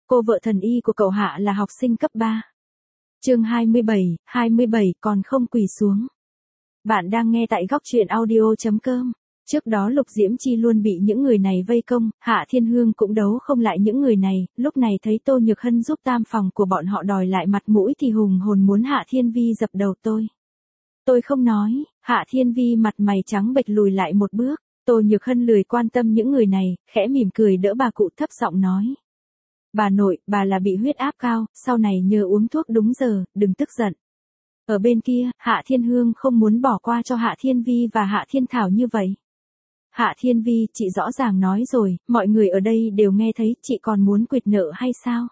Cô vợ thần y của cậu Hạ là học sinh cấp 3. Chương 27 còn không quỳ xuống. Bạn đang nghe tại góc truyện audio.com. Trước đó Lục Diễm Chi luôn bị những người này vây công, Hạ Thiên Hương cũng đấu không lại những người này, lúc này thấy Tô Nhược Hân giúp tam phòng của bọn họ đòi lại mặt mũi thì hùng hồn muốn Hạ Thiên Vi dập đầu tôi. Tôi không nói, Hạ Thiên Vi mặt mày trắng bệch lùi lại một bước, Tô Nhược Hân lười quan tâm những người này, khẽ mỉm cười đỡ bà cụ thấp giọng nói. Bà nội, bà là bị huyết áp cao, sau này nhớ uống thuốc đúng giờ, đừng tức giận. Ở bên kia, Hạ Thiên Hương không muốn bỏ qua cho Hạ Thiên Vi và Hạ Thiên Thảo như vậy. Hạ Thiên Vi, chị rõ ràng nói rồi, mọi người ở đây đều nghe thấy, chị còn muốn quỵt nợ hay sao?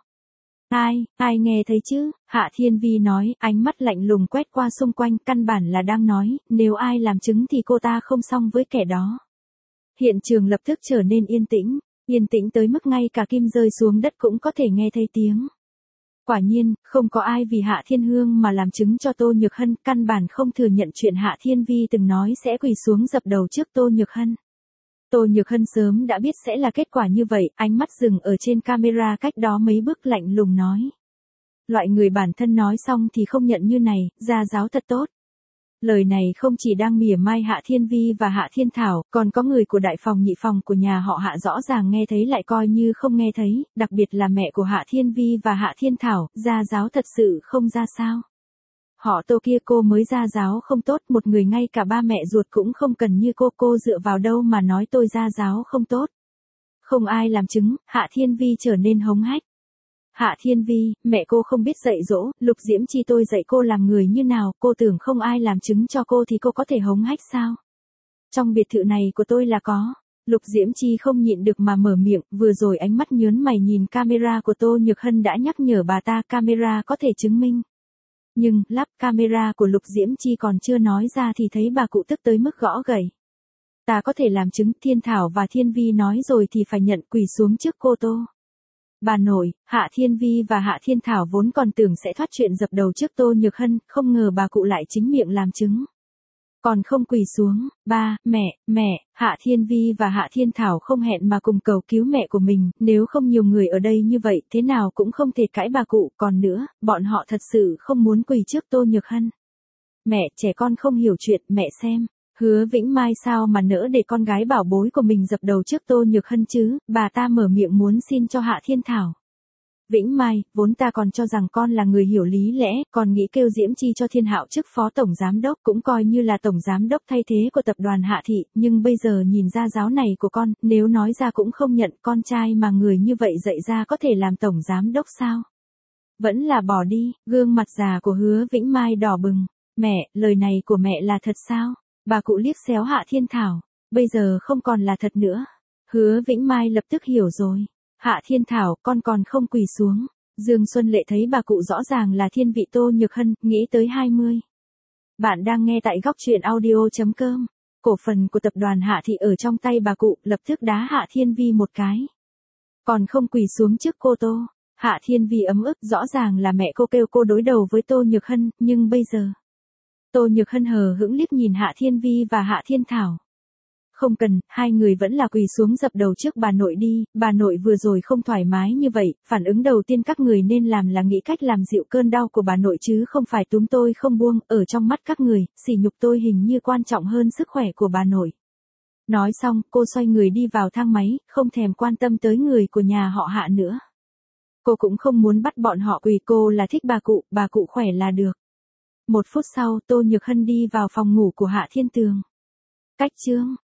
Ai nghe thấy chứ? Hạ Thiên Vi nói, ánh mắt lạnh lùng quét qua xung quanh, căn bản là đang nói, nếu ai làm chứng thì cô ta không xong với kẻ đó. Hiện trường lập tức trở nên yên tĩnh tới mức ngay cả kim rơi xuống đất cũng có thể nghe thấy tiếng. Quả nhiên, không có ai vì Hạ Thiên Hương mà làm chứng cho Tô Nhược Hân, căn bản không thừa nhận chuyện Hạ Thiên Vi từng nói sẽ quỳ xuống dập đầu trước Tô Nhược Hân. Tô Nhược Hân sớm đã biết sẽ là kết quả như vậy, ánh mắt dừng ở trên camera cách đó mấy bước lạnh lùng nói. Loại người bản thân nói xong thì không nhận như này, gia giáo thật tốt. Lời này không chỉ đang mỉa mai Hạ Thiên Vi và Hạ Thiên Thảo, còn có người của đại phòng nhị phòng của nhà họ Hạ rõ ràng nghe thấy lại coi như không nghe thấy, đặc biệt là mẹ của Hạ Thiên Vi và Hạ Thiên Thảo, gia giáo thật sự không ra sao. Họ Tô kia cô mới gia giáo không tốt, một người ngay cả ba mẹ ruột cũng không cần như cô dựa vào đâu mà nói tôi gia giáo không tốt. Không ai làm chứng, Hạ Thiên Vi trở nên hống hách. Hạ Thiên Vi, mẹ cô không biết dạy dỗ, Lục Diễm Chi tôi dạy cô làm người như nào, cô tưởng không ai làm chứng cho cô thì cô có thể hống hách sao? Trong biệt thự này của tôi là có. Lục Diễm Chi không nhịn được mà mở miệng, vừa rồi ánh mắt nhớn mày nhìn camera của Tô Nhược Hân đã nhắc nhở bà ta camera có thể chứng minh. Nhưng, lắp camera của Lục Diễm Chi còn chưa nói ra thì thấy bà cụ tức tới mức gõ gậy. Ta có thể làm chứng, Thiên Thảo và Thiên Vi nói rồi thì phải nhận, quỳ xuống trước cô Tô. Bà nội, Hạ Thiên Vi và Hạ Thiên Thảo vốn còn tưởng sẽ thoát chuyện dập đầu trước Tô Nhược Hân, không ngờ bà cụ lại chính miệng làm chứng. Còn không quỳ xuống, ba, mẹ, Hạ Thiên Vi và Hạ Thiên Thảo không hẹn mà cùng cầu cứu mẹ của mình, nếu không nhiều người ở đây như vậy thế nào cũng không thể cãi bà cụ, còn nữa, bọn họ thật sự không muốn quỳ trước Tô Nhược Hân. Mẹ, trẻ con không hiểu chuyện, mẹ xem. Hứa Vĩnh Mai sao mà nỡ để con gái bảo bối của mình dập đầu trước Tô Nhược Hân chứ, bà ta mở miệng muốn xin cho Hạ Thiên Thảo. Vĩnh Mai, vốn ta còn cho rằng con là người hiểu lý lẽ, còn nghĩ kêu Diễm Chi cho Thiên Hạo chức phó tổng giám đốc cũng coi như là tổng giám đốc thay thế của tập đoàn Hạ Thị, nhưng bây giờ nhìn ra giáo này của con, nếu nói ra cũng không nhận, con trai mà người như vậy dạy ra có thể làm tổng giám đốc sao? Vẫn là bỏ đi, gương mặt già của Hứa Vĩnh Mai đỏ bừng. Mẹ, lời này của mẹ là thật sao? Bà cụ liếc xéo Hạ Thiên Thảo, bây giờ không còn là thật nữa. Hứa Vĩnh Mai lập tức hiểu rồi. Hạ Thiên Thảo, con còn không quỳ xuống. Dương Xuân Lệ thấy bà cụ rõ ràng là thiên vị Tô Nhược Hân, nghĩ tới 20. Bạn đang nghe tại góc truyện audio.com. Cổ phần của tập đoàn Hạ Thị ở trong tay bà cụ, lập tức đá Hạ Thiên Vi một cái. Còn không quỳ xuống trước cô Tô. Hạ Thiên Vi ấm ức, rõ ràng là mẹ cô kêu cô đối đầu với Tô Nhược Hân, nhưng bây giờ. Tô Nhược Hân hờ hững liếc nhìn Hạ Thiên Vi và Hạ Thiên Thảo. Không cần, hai người vẫn là quỳ xuống dập đầu trước bà nội đi, bà nội vừa rồi không thoải mái như vậy, phản ứng đầu tiên các người nên làm là nghĩ cách làm dịu cơn đau của bà nội chứ không phải túm tôi không buông, ở trong mắt các người, sỉ nhục tôi hình như quan trọng hơn sức khỏe của bà nội. Nói xong, cô xoay người đi vào thang máy, không thèm quan tâm tới người của nhà họ Hạ nữa. Cô cũng không muốn bắt bọn họ quỳ, cô là thích bà cụ khỏe là được. 1 phút sau, Tô Nhược Hân đi vào phòng ngủ của Hạ Thiên Tường. Cách chương